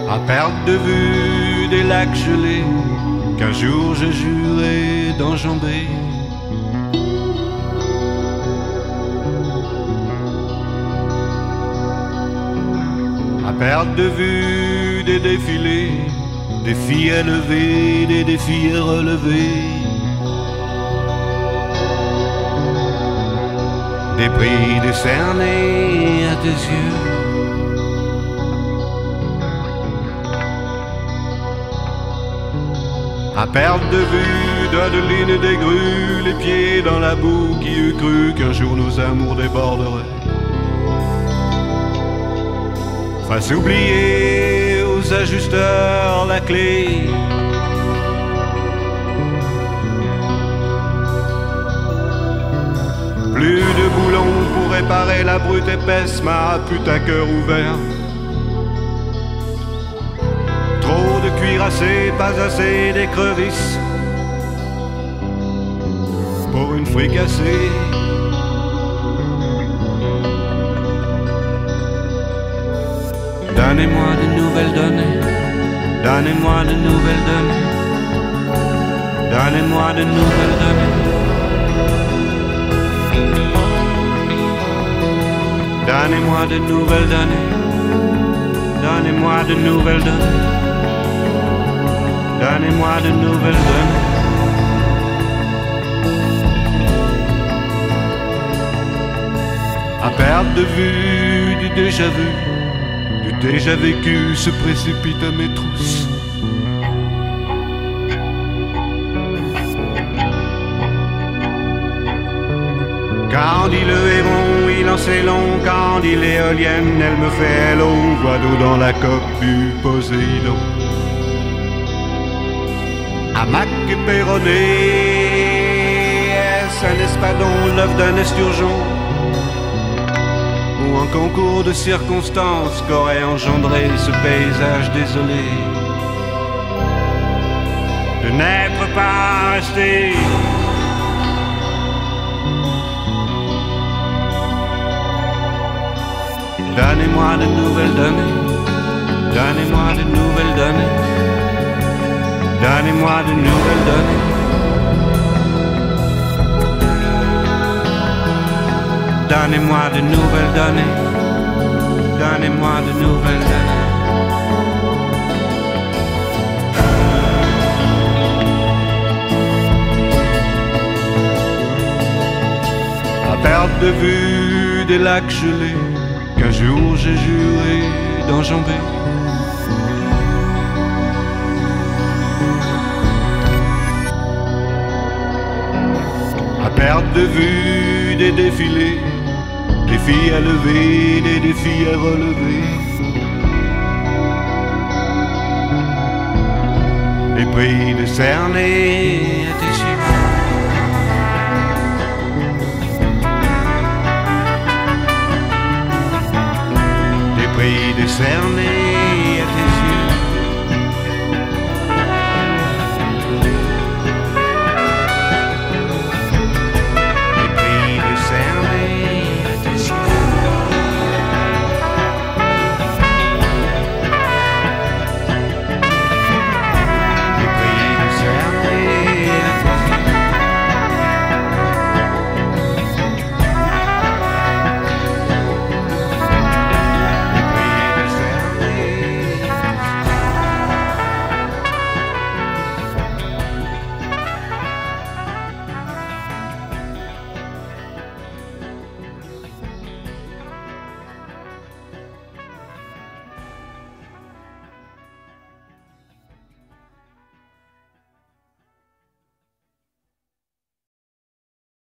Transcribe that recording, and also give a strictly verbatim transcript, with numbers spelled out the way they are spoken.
À perte de vue des lacs gelés qu'un jour j'ai juré d'enjamber. À perte de vue des défilés, des filles élevées, des défis à relever, des prix décernés à tes yeux. À perte de vue d'Adeline et des grues, les pieds dans la boue, qui eût cru qu'un jour nos amours déborderaient. Face oublier aux ajusteurs la clé, plus de boulons pour réparer la brute épaisse, ma pute à cœur ouvert. Trop de cuirassés, pas assez d'écrevisses pour une fricassée. Donnez-moi de nouvelles données, donnez-moi de nouvelles données, donnez-moi de nouvelles données. Donnez-moi de nouvelles données, donnez-moi de nouvelles données, donnez-moi de nouvelles données. À perte de vue du déjà vu, du déjà vécu se précipite à mes trousses. Quand dit le héron, il en sait long. Quand dit l'éolienne, elle me fait l'eau. Voix d'eau dans la coque du Poséidon. Hamac et Péroné, est-ce un espadon, l'œuf d'un esturgeon, ou un concours de circonstances qu'aurait engendré ce paysage désolé de n'être pas resté? Donnez-moi de nouvelles données, donnez-moi de nouvelles données, donnez-moi de nouvelles données. Donnez-moi de nouvelles données, donnez-moi de nouvelles données. À perte de vue des lacs gelés qu'un jour j'ai juré d'enjamber. À perte de vue des défilés, des filles à lever, des défis à relever, les prix décernés à tes yeux. Des prix décernés